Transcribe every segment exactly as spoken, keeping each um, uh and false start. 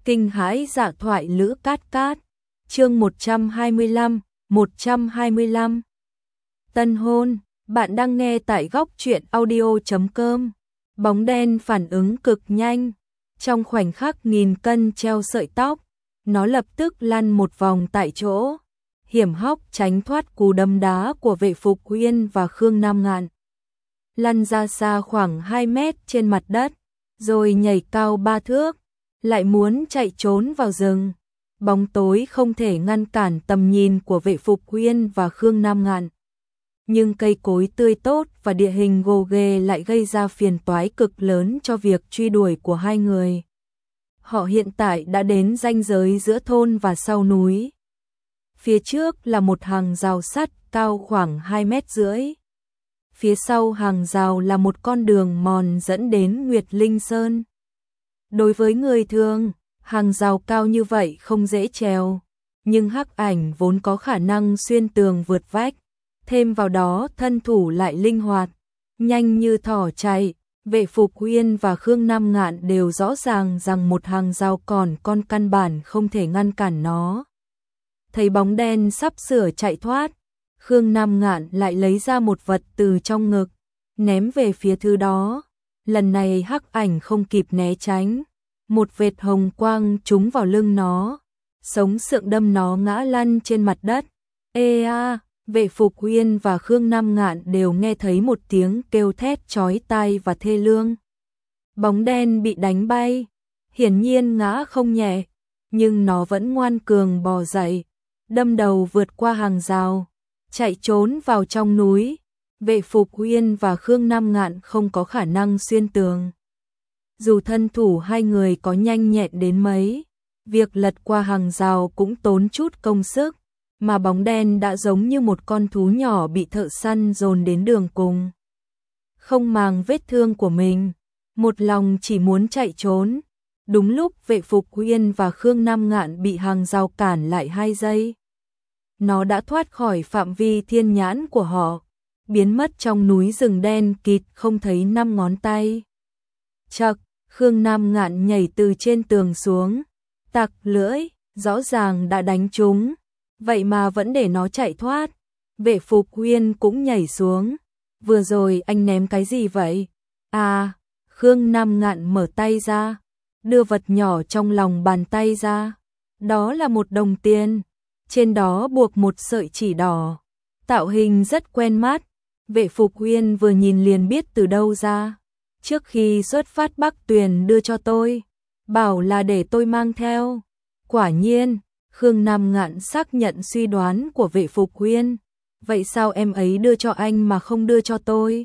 Kinh hãi dạ thoại Lữ Cát Cát. Chương một trăm hai mươi lăm, một trăm hai mươi lăm. Tân hôn, bạn đang nghe tại góc truyện audio chấm com. Bóng đen phản ứng cực nhanh, trong khoảnh khắc nghìn cân treo sợi tóc, nó lập tức lăn một vòng tại chỗ, hiểm hóc tránh thoát cú đấm đá của Vệ Phục Uyên và Khương Nam Ngạn. Lăn ra xa khoảng hai mét trên mặt đất, rồi nhảy cao ba thước, lại muốn chạy trốn vào rừng. Bóng tối không thể ngăn cản tầm nhìn của Vệ Phục Uyên và Khương Nam Ngạn. Nhưng cây cối tươi tốt và địa hình gồ ghề lại gây ra phiền toái cực lớn cho việc truy đuổi của hai người. Họ hiện tại đã đến ranh giới giữa thôn và sau núi. Phía trước là một hàng rào sắt cao khoảng hai mét rưỡi. Phía sau hàng rào là một con đường mòn dẫn đến Nguyệt Linh Sơn. Đối với người thường, hàng rào cao như vậy không dễ trèo, nhưng Hắc Ảnh vốn có khả năng xuyên tường vượt vách, thêm vào đó thân thủ lại linh hoạt, nhanh như thỏ chạy. Vệ Phục Uyên và Khương Nam Ngạn đều rõ ràng rằng một hàng rào còn con căn bản không thể ngăn cản nó. Thấy bóng đen sắp sửa chạy thoát, Khương Nam Ngạn lại lấy ra một vật từ trong ngực, ném về phía thứ đó. Lần này Hắc Ảnh không kịp né tránh, một vệt hồng quang trúng vào lưng nó, sống sượng đâm nó ngã lăn trên mặt đất. Ê a! Vệ Phục Uyên và Khương Nam Ngạn đều nghe thấy một tiếng kêu thét chói tai và thê lương. Bóng đen bị đánh bay, hiển nhiên ngã không nhẹ, nhưng nó vẫn ngoan cường bò dậy, đâm đầu vượt qua hàng rào, chạy trốn vào trong núi. Vệ Phục Uyên và Khương Nam Ngạn không có khả năng xuyên tường. Dù thân thủ hai người có nhanh nhẹn đến mấy, việc lật qua hàng rào cũng tốn chút công sức, mà bóng đen đã giống như một con thú nhỏ bị thợ săn dồn đến đường cùng. Không màng vết thương của mình, một lòng chỉ muốn chạy trốn. Đúng lúc Vệ Phục Uyên và Khương Nam Ngạn bị hàng rào cản lại hai giây, nó đã thoát khỏi phạm vi thiên nhãn của họ, biến mất trong núi rừng đen kịt không thấy năm ngón tay. Chậc, Khương Nam Ngạn nhảy từ trên tường xuống, tặc lưỡi, rõ ràng đã đánh trúng, vậy mà vẫn để nó chạy thoát. Vệ Phục Uyên cũng nhảy xuống. Vừa rồi anh ném cái gì vậy? À, Khương Nam Ngạn mở tay ra, đưa vật nhỏ trong lòng bàn tay ra. Đó là một đồng tiền, trên đó buộc một sợi chỉ đỏ, tạo hình rất quen mắt. Vệ Phục Uyên vừa nhìn liền biết từ đâu ra. Trước khi xuất phát Bắc Tuyền đưa cho tôi, bảo là để tôi mang theo. Quả nhiên, Khương Nam Ngạn xác nhận suy đoán của Vệ Phục Uyên. Vậy sao em ấy đưa cho anh mà không đưa cho tôi?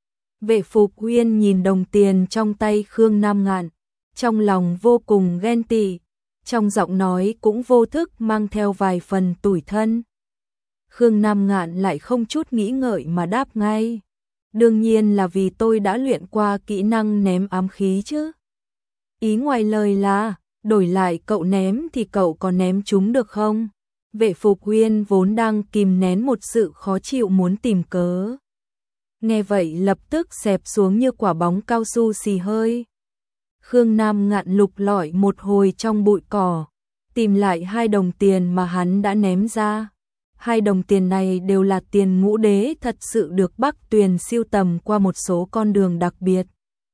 Vệ Phục Uyên nhìn đồng tiền trong tay Khương Nam Ngạn, trong lòng vô cùng ghen tị, trong giọng nói cũng vô thức mang theo vài phần tủi thân. Khương Nam Ngạn lại không chút nghĩ ngợi mà đáp ngay. Đương nhiên là vì tôi đã luyện qua kỹ năng ném ám khí chứ. Ý ngoài lời là, đổi lại cậu ném thì cậu có ném chúng được không? Vệ Phục Uyên vốn đang kìm nén một sự khó chịu muốn tìm cớ. Nghe vậy lập tức xẹp xuống như quả bóng cao su xì hơi. Khương Nam Ngạn lục lọi một hồi trong bụi cỏ, tìm lại hai đồng tiền mà hắn đã ném ra. Hai đồng tiền này đều là tiền ngũ đế thật sự được Bắc Tuyền siêu tầm qua một số con đường đặc biệt.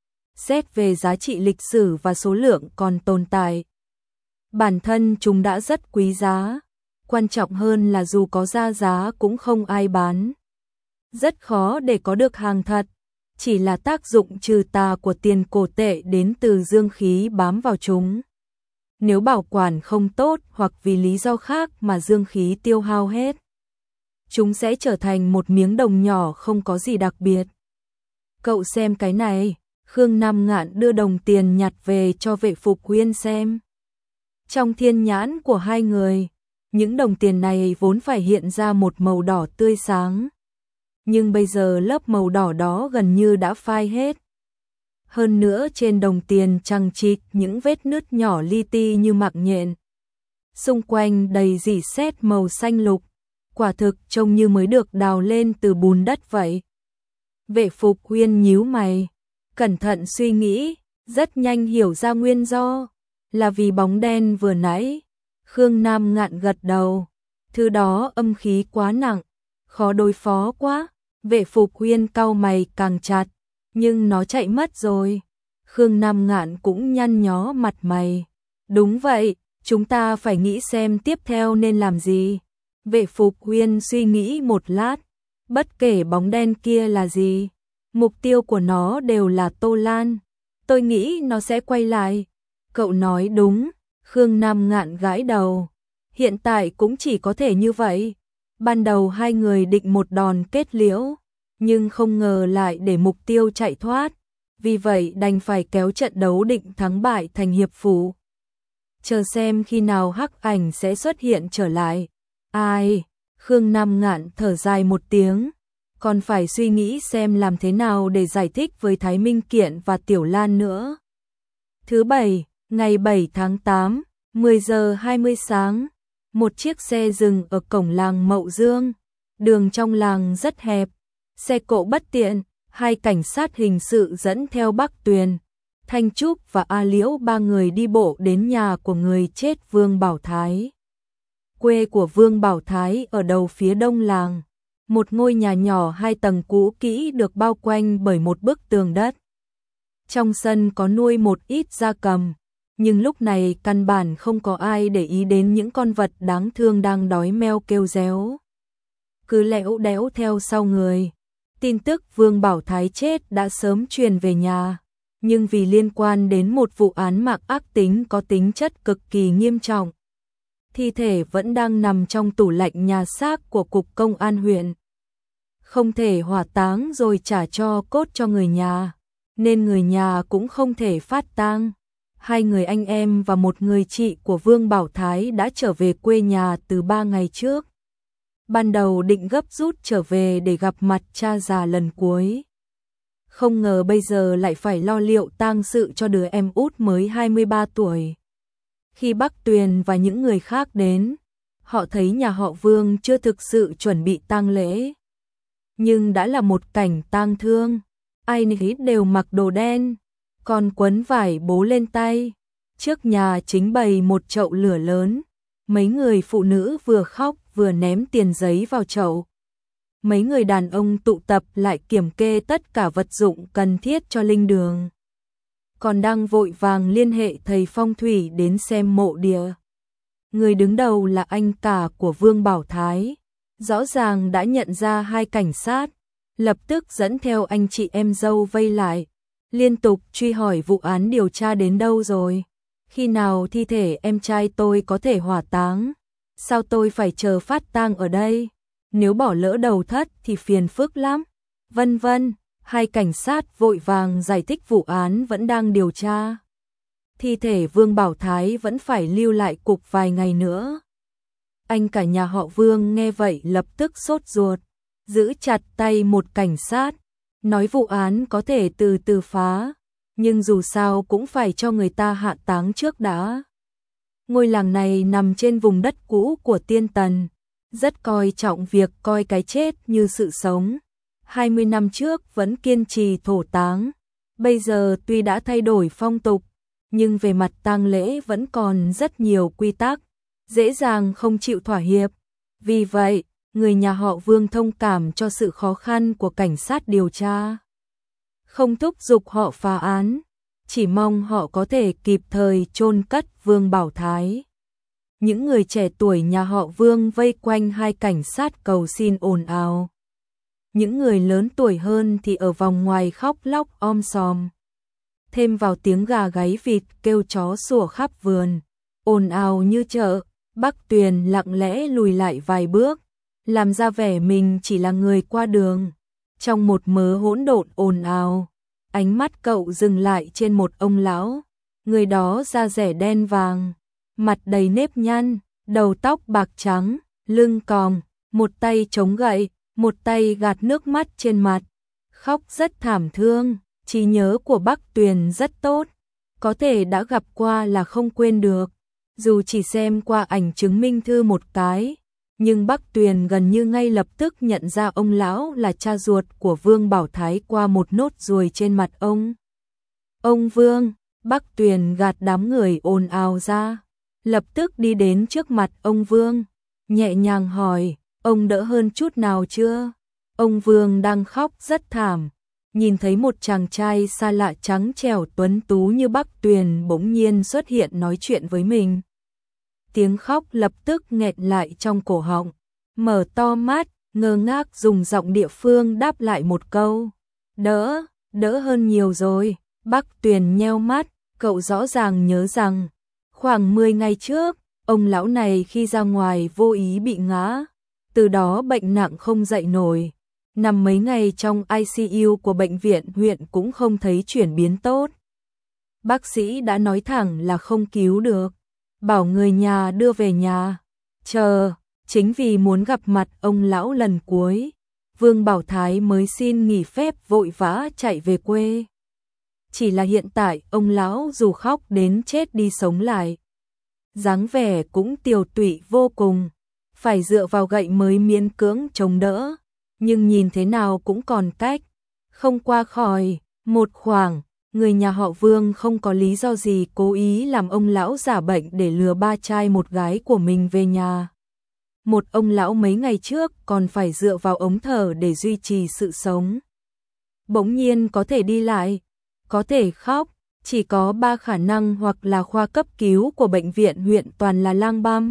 Xét về giá trị lịch sử và số lượng còn tồn tại, bản thân chúng đã rất quý giá. Quan trọng hơn là dù có ra giá cũng không ai bán. Rất khó để có được hàng thật, chỉ là tác dụng trừ tà của tiền cổ tệ đến từ dương khí bám vào chúng. Nếu bảo quản không tốt hoặc vì lý do khác mà dương khí tiêu hao hết, chúng sẽ trở thành một miếng đồng nhỏ không có gì đặc biệt. Cậu xem cái này. Khương Nam Ngạn đưa đồng tiền nhặt về cho Vệ Phục Uyên xem. Trong thiên nhãn của hai người, những đồng tiền này vốn phải hiện ra một màu đỏ tươi sáng, nhưng bây giờ lớp màu đỏ đó gần như đã phai hết. Hơn nữa trên đồng tiền chằng chịt những vết nứt nhỏ li ti như mạng nhện. Xung quanh đầy rỉ sét màu xanh lục, quả thực trông như mới được đào lên từ bùn đất vậy. Vệ Phục Uyên nhíu mày, cẩn thận suy nghĩ, rất nhanh hiểu ra nguyên do. là vì bóng đen vừa nãy. Khương Nam Ngạn gật đầu. Thứ đó âm khí quá nặng, khó đối phó quá. Vệ Phục Huyên cau mày càng chặt, nhưng nó chạy mất rồi. Khương Nam Ngạn cũng nhăn nhó mặt mày. Đúng vậy, chúng ta phải nghĩ xem tiếp theo nên làm gì. Vệ Phục Huyên suy nghĩ một lát. Bất kể bóng đen kia là gì, mục tiêu của nó đều là Tô Lan. Tôi nghĩ nó sẽ quay lại. Cậu nói đúng. Khương Nam Ngạn gãi đầu. Hiện tại cũng chỉ có thể như vậy. Ban đầu hai người định một đòn kết liễu, nhưng không ngờ lại để mục tiêu chạy thoát. Vì vậy đành phải kéo trận đấu định thắng bại thành hiệp phụ. Chờ xem khi nào Hắc Ảnh sẽ xuất hiện trở lại. Ai? Khương Nam Ngạn thở dài một tiếng. Còn phải suy nghĩ xem làm thế nào để giải thích với Thái Minh Kiện và Tiểu Lan nữa. Thứ bảy, ngày bảy tháng tám, mười giờ hai mươi sáng. Một chiếc xe dừng ở cổng làng Mậu Dương. Đường trong làng rất hẹp, xe cộ bất tiện. Hai cảnh sát hình sự dẫn theo Bắc Tuyền, Thanh Trúc và A Liễu ba người đi bộ đến nhà của người chết Vương Bảo Thái. Quê của Vương Bảo Thái ở đầu phía đông làng, một ngôi nhà nhỏ hai tầng cũ kỹ được bao quanh bởi một bức tường đất. Trong sân có nuôi một ít gia cầm, nhưng lúc này căn bản không có ai để ý đến những con vật đáng thương đang đói meo kêu réo. Cứ lẽo đẽo theo sau người. Tin tức Vương Bảo Thái chết đã sớm truyền về nhà, nhưng vì liên quan đến một vụ án mạng ác tính có tính chất cực kỳ nghiêm trọng. Thi thể vẫn đang nằm trong tủ lạnh nhà xác của Cục Công an huyện. Không thể hỏa táng rồi trả cho cốt cho người nhà, nên người nhà cũng không thể phát tang. Hai người anh em và một người chị của Vương Bảo Thái đã trở về quê nhà từ ba ngày trước. Ban đầu định gấp rút trở về để gặp mặt cha già lần cuối. Không ngờ bây giờ lại phải lo liệu tang sự cho đứa em út mới hai mươi ba tuổi. Khi Bắc Tuyền và những người khác đến, họ thấy nhà họ Vương chưa thực sự chuẩn bị tang lễ. Nhưng đã là một cảnh tang thương, ai nấy đều mặc đồ đen, còn quấn vải bố lên tay. Trước nhà chính bày một chậu lửa lớn, mấy người phụ nữ vừa khóc vừa ném tiền giấy vào chậu. Mấy người đàn ông tụ tập lại kiểm kê tất cả vật dụng cần thiết cho linh đường. Còn đang vội vàng liên hệ thầy phong thủy đến xem mộ địa. Người đứng đầu là anh cả của Vương Bảo Thái, rõ ràng đã nhận ra hai cảnh sát, lập tức dẫn theo anh chị em dâu vây lại, liên tục truy hỏi vụ án điều tra đến đâu rồi, khi nào thi thể em trai tôi có thể hỏa táng, sao tôi phải chờ phát tang ở đây, nếu bỏ lỡ đầu thất thì phiền phức lắm, vân vân. Hai cảnh sát vội vàng giải thích vụ án vẫn đang điều tra. Thi thể Vương Bảo Thái vẫn phải lưu lại cục vài ngày nữa. Anh cả nhà họ Vương nghe vậy lập tức sốt ruột, giữ chặt tay một cảnh sát, nói vụ án có thể từ từ phá, nhưng dù sao cũng phải cho người ta hạ táng trước đã. Ngôi làng này nằm trên vùng đất cũ của Tiên Tần, rất coi trọng việc coi cái chết như sự sống. hai mươi năm trước vẫn kiên trì thổ táng, bây giờ tuy đã thay đổi phong tục, nhưng về mặt tang lễ vẫn còn rất nhiều quy tắc, dễ dàng không chịu thỏa hiệp. Vì vậy, người nhà họ Vương thông cảm cho sự khó khăn của cảnh sát điều tra. Không thúc giục họ phá án, chỉ mong họ có thể kịp thời chôn cất Vương Bảo Thái. Những người trẻ tuổi nhà họ Vương vây quanh hai cảnh sát cầu xin ồn ào. Những người lớn tuổi hơn thì ở vòng ngoài khóc lóc om sòm. Thêm vào tiếng gà gáy vịt kêu chó sủa khắp vườn, ồn ào như chợ. Bắc Tuyền lặng lẽ lùi lại vài bước, làm ra vẻ mình chỉ là người qua đường. Trong một mớ hỗn độn ồn ào, ánh mắt cậu dừng lại trên một ông lão. Người đó da rẻ đen vàng, mặt đầy nếp nhăn, đầu tóc bạc trắng, lưng còng, một tay chống gậy, một tay gạt nước mắt trên mặt, khóc rất thảm thương. Trí nhớ của Bắc Tuyền rất tốt, có thể đã gặp qua là không quên được, dù chỉ xem qua ảnh chứng minh thư một cái, nhưng Bắc Tuyền gần như ngay lập tức nhận ra ông lão là cha ruột của Vương Bảo Thái qua một nốt ruồi trên mặt ông. Ông Vương, Bắc Tuyền gạt đám người ồn ào ra, lập tức đi đến trước mặt ông Vương, nhẹ nhàng hỏi, ông đỡ hơn chút nào chưa? Ông Vương đang khóc rất thảm, nhìn thấy một chàng trai xa lạ trắng trẻo tuấn tú như Bắc Tuyền bỗng nhiên xuất hiện nói chuyện với mình. Tiếng khóc lập tức nghẹn lại trong cổ họng, mở to mắt, ngơ ngác dùng giọng địa phương đáp lại một câu, đỡ, đỡ hơn nhiều rồi. Bắc Tuyền nheo mắt, cậu rõ ràng nhớ rằng, khoảng mười ngày trước, ông lão này khi ra ngoài vô ý bị ngã, từ đó bệnh nặng không dậy nổi. Nằm mấy ngày trong i xê u của bệnh viện huyện cũng không thấy chuyển biến tốt. Bác sĩ đã nói thẳng là không cứu được, bảo người nhà đưa về nhà. Chờ, chính vì muốn gặp mặt ông lão lần cuối, Vương Bảo Thái mới xin nghỉ phép vội vã chạy về quê. Chỉ là hiện tại ông lão dù khóc đến chết đi sống lại, dáng vẻ cũng tiều tụy vô cùng, phải dựa vào gậy mới miễn cưỡng chống đỡ, nhưng nhìn thế nào cũng còn cách không qua khỏi. Một khoảng, người nhà họ Vương không có lý do gì cố ý làm ông lão giả bệnh để lừa ba trai một gái của mình về nhà. Một ông lão mấy ngày trước còn phải dựa vào ống thở để duy trì sự sống, bỗng nhiên có thể đi lại, có thể khóc, chỉ có ba khả năng: hoặc là khoa cấp cứu của bệnh viện huyện toàn là lang băm,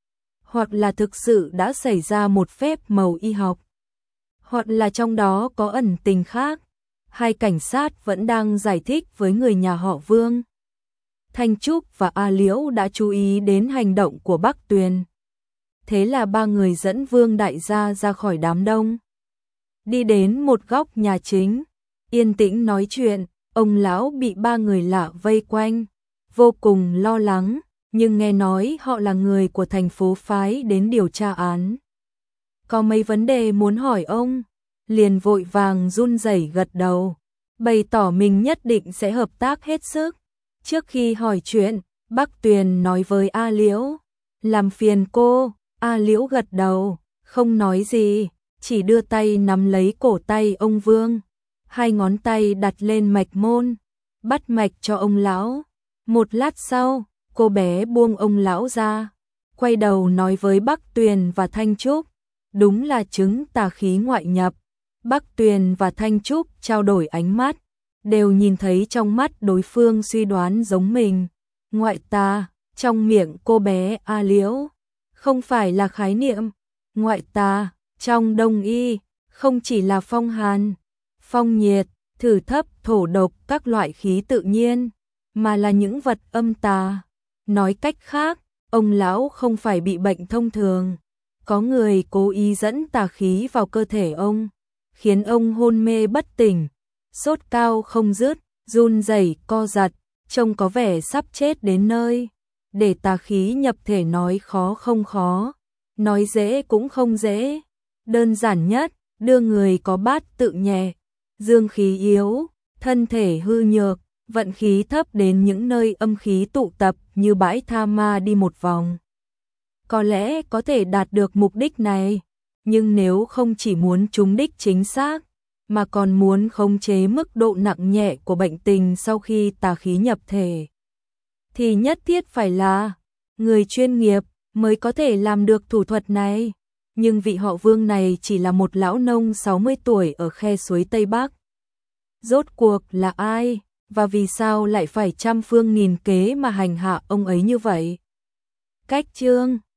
hoặc là thực sự đã xảy ra một phép màu y học, hoặc là trong đó có ẩn tình khác. Hai cảnh sát vẫn đang giải thích với người nhà họ Vương. Thanh Trúc và A Liễu đã chú ý đến hành động của Bắc Tuyền. Thế là ba người dẫn Vương đại gia ra khỏi đám đông, đi đến một góc nhà chính, yên tĩnh nói chuyện. Ông lão bị ba người lạ vây quanh, vô cùng lo lắng, nhưng nghe nói họ là người của thành phố phái đến điều tra án. Có mấy vấn đề muốn hỏi ông, liền vội vàng run rẩy gật đầu, bày tỏ mình nhất định sẽ hợp tác hết sức. Trước khi hỏi chuyện, Bắc Tuyền nói với A Liễu, làm phiền cô. A Liễu gật đầu, không nói gì, chỉ đưa tay nắm lấy cổ tay ông Vương, hai ngón tay đặt lên mạch môn, bắt mạch cho ông lão. Một lát sau, cô bé buông ông lão ra, quay đầu nói với Bắc Tuyền và Thanh Trúc, đúng là chứng tà khí ngoại nhập. Bắc Tuyền và Thanh Trúc trao đổi ánh mắt, đều nhìn thấy trong mắt đối phương suy đoán giống mình. Ngoại tà, trong miệng cô bé A Liễu, không phải là khái niệm. Ngoại tà, trong Đông y, không chỉ là phong hàn, phong nhiệt, thử thấp, thổ độc các loại khí tự nhiên, mà là những vật âm tà. Nói cách khác, ông lão không phải bị bệnh thông thường, có người cố ý dẫn tà khí vào cơ thể ông, khiến ông hôn mê bất tỉnh, sốt cao không dứt, run rẩy co giật, trông có vẻ sắp chết đến nơi. Để tà khí nhập thể nói khó không khó, nói dễ cũng không dễ. Đơn giản nhất, đưa người có bát tự nhẹ, dương khí yếu, thân thể hư nhược, vận khí thấp đến những nơi âm khí tụ tập như bãi tha ma đi một vòng. Có lẽ có thể đạt được mục đích này, nhưng nếu không chỉ muốn trúng đích chính xác, mà còn muốn khống chế mức độ nặng nhẹ của bệnh tình sau khi tà khí nhập thể, thì nhất thiết phải là người chuyên nghiệp mới có thể làm được thủ thuật này. Nhưng vị họ Vương này chỉ là một lão nông sáu mươi tuổi ở khe suối Tây Bắc. Rốt cuộc là ai, và vì sao lại phải trăm phương nghìn kế mà hành hạ ông ấy như vậy? Cách chương